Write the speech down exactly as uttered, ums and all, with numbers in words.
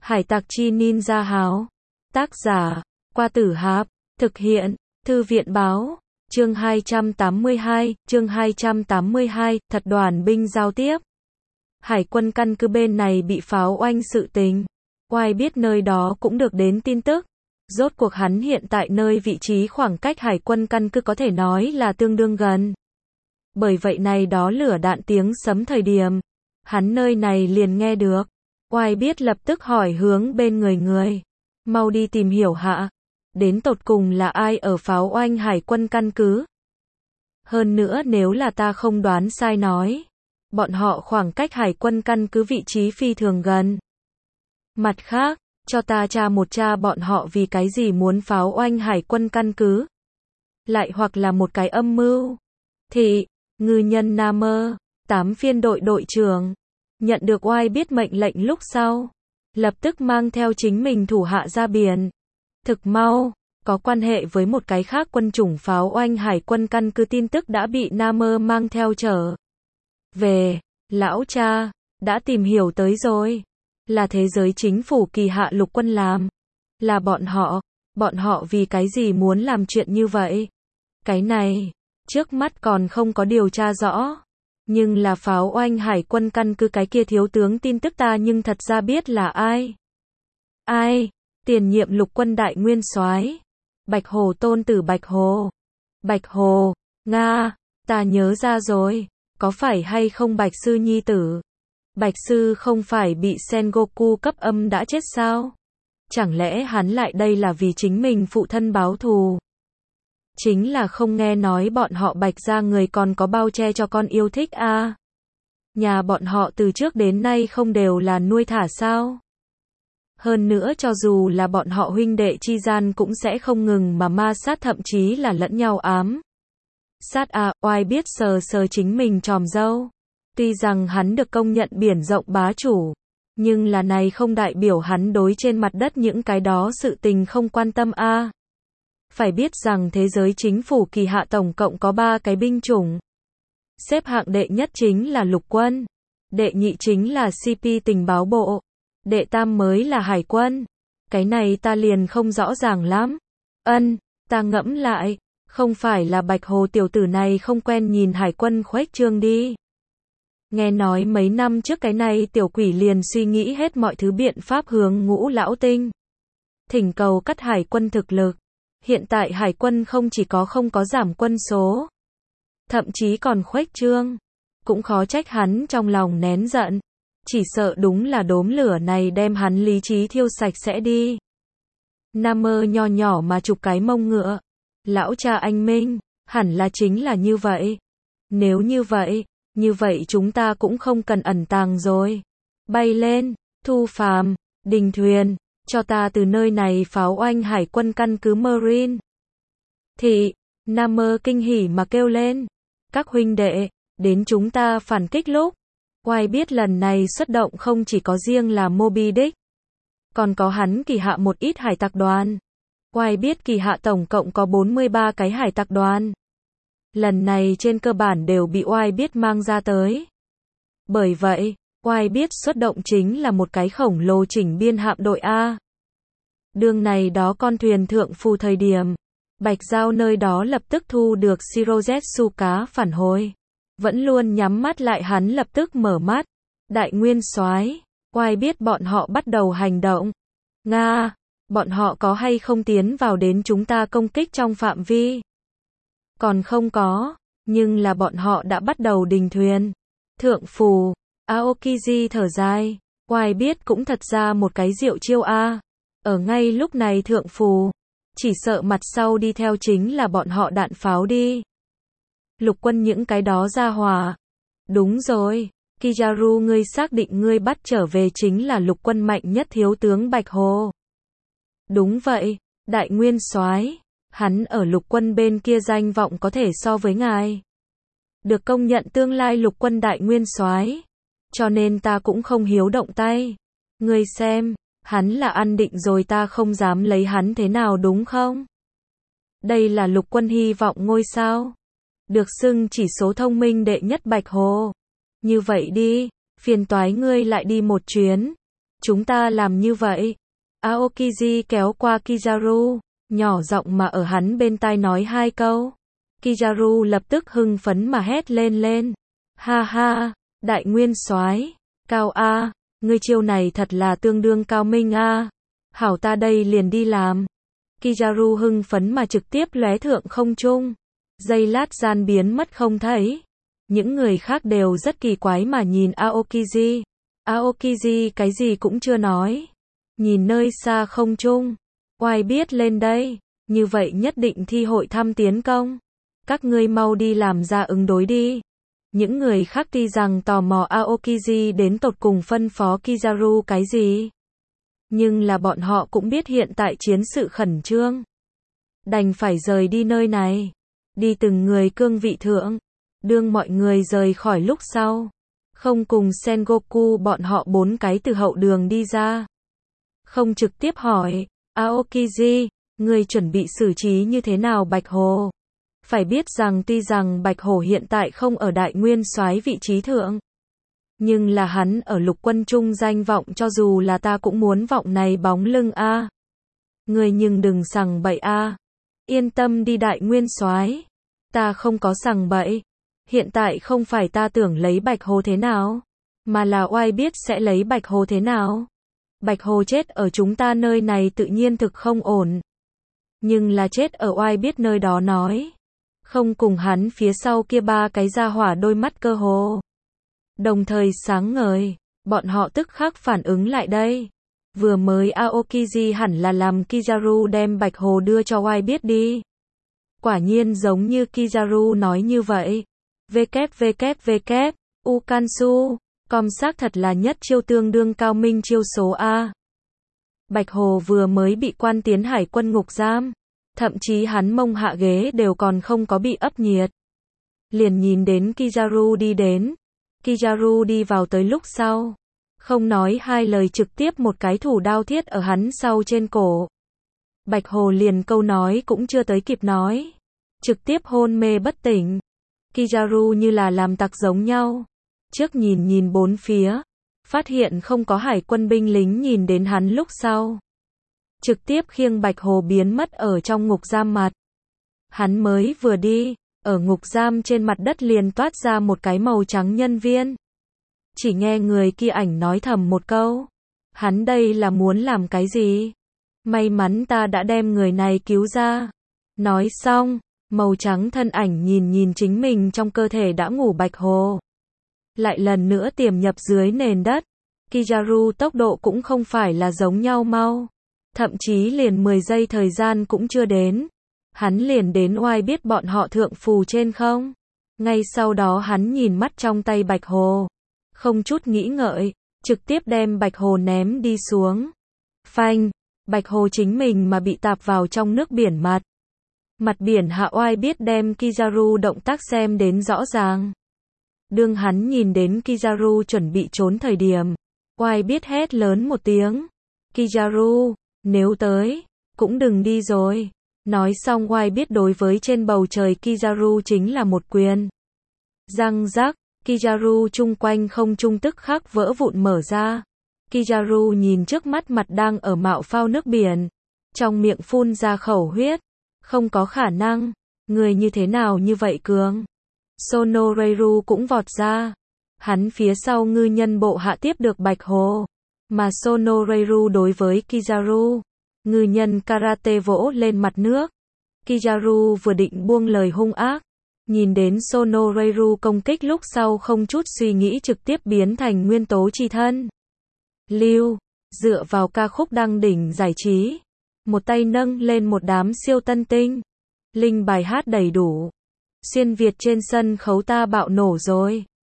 Hải tặc chi ninja háo. Tác giả, Qua Tử Hạp. Thực hiện, Thư viện báo. Chương hai trăm tám mươi hai, chương hai trăm tám mươi hai, thật đoàn binh giao tiếp. Hải quân căn cứ bên này bị pháo oanh sự tình. Oai biết nơi đó cũng được đến tin tức. Rốt cuộc hắn hiện tại nơi vị trí khoảng cách hải quân căn cứ có thể nói là tương đương gần. Bởi vậy này đó lửa đạn tiếng sấm thời điểm, hắn nơi này liền nghe được. Oai biết lập tức hỏi hướng bên người người. Mau đi tìm hiểu hạ. Đến tột cùng là ai ở pháo oanh hải quân căn cứ? Hơn nữa nếu là ta không đoán sai nói, bọn họ khoảng cách hải quân căn cứ vị trí phi thường gần. Mặt khác, cho ta tra một tra bọn họ vì cái gì muốn pháo oanh hải quân căn cứ. Lại hoặc là một cái âm mưu. Thị, ngư nhân Nam Mơ, tám phiên đội đội trưởng, nhận được Oai biết mệnh lệnh lúc sau, lập tức mang theo chính mình thủ hạ ra biển. Thực mau, có quan hệ với một cái khác quân chủng pháo oanh hải quân căn cứ tin tức đã bị Nam Mơ mang theo trở về. Lão cha, đã tìm hiểu tới rồi. Là thế giới chính phủ kỳ hạ lục quân làm. Là bọn họ, bọn họ vì cái gì muốn làm chuyện như vậy? Cái này, trước mắt còn không có điều tra rõ. Nhưng là pháo oanh hải quân căn cứ cái kia thiếu tướng tin tức ta nhưng thật ra biết là ai. Ai? Tiền nhiệm lục quân đại nguyên soái, Bạch Hồ tôn tử Bạch Hồ. Bạch Hồ, Nga, ta nhớ ra rồi, có phải hay không Bạch Sư nhi tử? Bạch Sư không phải bị Sengoku cấp âm đã chết sao? Chẳng lẽ hắn lại đây là vì chính mình phụ thân báo thù? Chính là không nghe nói bọn họ Bạch gia người còn có bao che cho con yêu thích a. À? Nhà bọn họ từ trước đến nay không đều là nuôi thả sao? Hơn nữa cho dù là bọn họ huynh đệ chi gian cũng sẽ không ngừng mà ma sát thậm chí là lẫn nhau ám. Sát a, à, Oai biết sờ sờ chính mình tròm dâu. Tuy rằng hắn được công nhận biển rộng bá chủ, nhưng là này không đại biểu hắn đối trên mặt đất những cái đó sự tình không quan tâm a. À. Phải biết rằng thế giới chính phủ kỳ hạ tổng cộng có ba cái binh chủng. Xếp hạng đệ nhất chính là lục quân, đệ nhị chính là xê pê tình báo bộ, đệ tam mới là hải quân. Cái này ta liền không rõ ràng lắm. Ân, ta ngẫm lại, không phải là Bạch Hồ tiểu tử này không quen nhìn hải quân khuếch trương đi. Nghe nói mấy năm trước cái này tiểu quỷ liền suy nghĩ hết mọi thứ biện pháp hướng Ngũ Lão Tinh. Thỉnh cầu cắt hải quân thực lực. Hiện tại hải quân không chỉ có không có giảm quân số, thậm chí còn khuếch trương. Cũng khó trách hắn trong lòng nén giận. Chỉ sợ đúng là đốm lửa này đem hắn lý trí thiêu sạch sẽ đi. Nam Mơ nho nhỏ mà chụp cái mông ngựa. Lão cha anh Minh, hẳn là chính là như vậy. Nếu như vậy, như vậy chúng ta cũng không cần ẩn tàng rồi. Bay lên, Thu Phàm, Đình Thuyền, cho ta từ nơi này pháo oanh hải quân căn cứ Marine. Thị, Nam Mơ kinh hỉ mà kêu lên. Các huynh đệ, đến chúng ta phản kích lúc. Oai biết lần này xuất động không chỉ có riêng là Moby Dick, còn có hắn kỳ hạ một ít hải tặc đoàn. Oai biết kỳ hạ tổng cộng có bốn mươi ba cái hải tặc đoàn. Lần này trên cơ bản đều bị Oai biết mang ra tới. Bởi vậy, Oai biết xuất động chính là một cái khổng lồ chỉnh biên hạm đội A. Đường này đó con thuyền thượng phù thời điểm, Bạch Giao nơi đó lập tức thu được Shirozetsu cá phản hồi. Vẫn luôn nhắm mắt lại hắn lập tức mở mắt. Đại nguyên soái, Oai biết bọn họ bắt đầu hành động. Nga, bọn họ có hay không tiến vào đến chúng ta công kích trong phạm vi? Còn không có, nhưng là bọn họ đã bắt đầu đình thuyền. Thượng phù, Aokiji thở dài. Oai biết cũng thật ra một cái diệu chiêu a. Ở ngay lúc này thượng phù, chỉ sợ mặt sau đi theo chính là bọn họ đạn pháo đi. Lục quân những cái đó ra hòa. Đúng rồi, Kizaru ngươi xác định ngươi bắt trở về chính là lục quân mạnh nhất thiếu tướng Bạch Hồ. Đúng vậy, đại nguyên soái, hắn ở lục quân bên kia danh vọng có thể so với ngài. Được công nhận tương lai lục quân đại nguyên soái, cho nên ta cũng không hiếu động tay. Ngươi xem, hắn là ăn định rồi ta không dám lấy hắn thế nào đúng không? Đây là lục quân hy vọng ngôi sao. Được xưng chỉ số thông minh đệ nhất Bạch Hồ. Như vậy đi, phiền toái ngươi lại đi một chuyến. Chúng ta làm như vậy. Aokiji kéo qua Kizaru, nhỏ giọng mà ở hắn bên tai nói hai câu. Kizaru lập tức hưng phấn mà hét lên lên. Ha ha, đại nguyên soái, cao a, ngươi chiêu này thật là tương đương cao minh a. Hảo ta đây liền đi làm. Kizaru hưng phấn mà trực tiếp lóe thượng không trung. Giây lát gian biến mất không thấy. Những người khác đều rất kỳ quái mà nhìn Aokiji. Aokiji cái gì cũng chưa nói. Nhìn nơi xa không trung. Oai biết lên đây. Như vậy nhất định thi hội thăm tiến công. Các ngươi mau đi làm ra ứng đối đi. Những người khác tuy rằng tò mò Aokiji đến tột cùng phân phó Kizaru cái gì. Nhưng là bọn họ cũng biết hiện tại chiến sự khẩn trương. Đành phải rời đi nơi này. Đi từng người cương vị thượng. Đương mọi người rời khỏi lúc sau. Không cùng Sengoku bọn họ bốn cái từ hậu đường đi ra. Không trực tiếp hỏi. Aokiji, người chuẩn bị xử trí như thế nào Bạch Hồ? Phải biết rằng tuy rằng Bạch Hổ hiện tại không ở đại nguyên soái vị trí thượng. Nhưng là hắn ở lục quân trung danh vọng cho dù là ta cũng muốn vọng này bóng lưng a. Người nhưng đừng sằng bậy a. Yên tâm đi đại nguyên soái. Ta không có sằng bậy. Hiện tại không phải ta tưởng lấy Bạch Hồ thế nào. Mà là oai biết sẽ lấy Bạch Hồ thế nào. Bạch Hồ chết ở chúng ta nơi này tự nhiên thực không ổn. Nhưng là chết ở oai biết nơi đó nói. Không cùng hắn phía sau kia ba cái ra hỏa đôi mắt cơ hồ. Đồng thời sáng ngời, bọn họ tức khắc phản ứng lại đây. Vừa mới Aokiji hẳn là làm Kizaru đem Bạch Hồ đưa cho oai biết đi. Quả nhiên giống như Kizaru nói như vậy. www, Ukansu, com xác thật là nhất chiêu tương đương cao minh chiêu số A. Bạch Hồ vừa mới bị quan tiến hải quân ngục giam. Thậm chí hắn mông hạ ghế đều còn không có bị ấp nhiệt. Liền nhìn đến Kizaru đi đến. Kizaru đi vào tới lúc sau. Không nói hai lời trực tiếp một cái thủ đao thiết ở hắn sau trên cổ. Bạch Hồ liền câu nói cũng chưa tới kịp nói. Trực tiếp hôn mê bất tỉnh. Kizaru như là làm tặc giống nhau. Trước nhìn nhìn bốn phía. Phát hiện không có hải quân binh lính nhìn đến hắn lúc sau. Trực tiếp khiêng Bạch Hồ biến mất ở trong ngục giam mặt. Hắn mới vừa đi, ở ngục giam trên mặt đất liền toát ra một cái màu trắng nhân viên. Chỉ nghe người kia ảnh nói thầm một câu. Hắn đây là muốn làm cái gì? May mắn ta đã đem người này cứu ra. Nói xong, màu trắng thân ảnh nhìn nhìn chính mình trong cơ thể đã ngủ Bạch Hồ. Lại lần nữa tiềm nhập dưới nền đất. Kizaru tốc độ cũng không phải là giống nhau mau. Thậm chí liền mười giây thời gian cũng chưa đến. Hắn liền đến oai biết bọn họ thượng phù trên không. Ngay sau đó hắn nhìn mắt trong tay Bạch Hồ. Không chút nghĩ ngợi, trực tiếp đem Bạch Hồ ném đi xuống. Phanh, Bạch Hồ chính mình mà bị tạp vào trong nước biển mặt. Mặt biển hạ oai biết đem Kizaru động tác xem đến rõ ràng. Đương hắn nhìn đến Kizaru chuẩn bị trốn thời điểm. Oai biết hét lớn một tiếng. Kizaru, nếu tới, cũng đừng đi rồi. Nói xong oai biết đối với trên bầu trời Kizaru chính là một quyền. Răng rắc, Kizaru chung quanh không trung tức khắc vỡ vụn mở ra. Kizaru nhìn trước mắt mặt đang ở mạo phao nước biển. Trong miệng phun ra khẩu huyết. Không có khả năng. Người như thế nào như vậy cường? Sonoreiru cũng vọt ra. Hắn phía sau ngư nhân bộ hạ tiếp được Bạch Hồ. Mà Sonoreiru đối với Kizaru. Ngư nhân karate vỗ lên mặt nước. Kizaru vừa định buông lời hung ác. Nhìn đến Sonoreiru công kích lúc sau không chút suy nghĩ trực tiếp biến thành nguyên tố chi thân. Lưu, dựa vào ca khúc đăng đỉnh giải trí. Một tay nâng lên một đám siêu tân tinh. Linh bài hát đầy đủ. Xuyên Việt trên sân khấu ta bạo nổ rồi.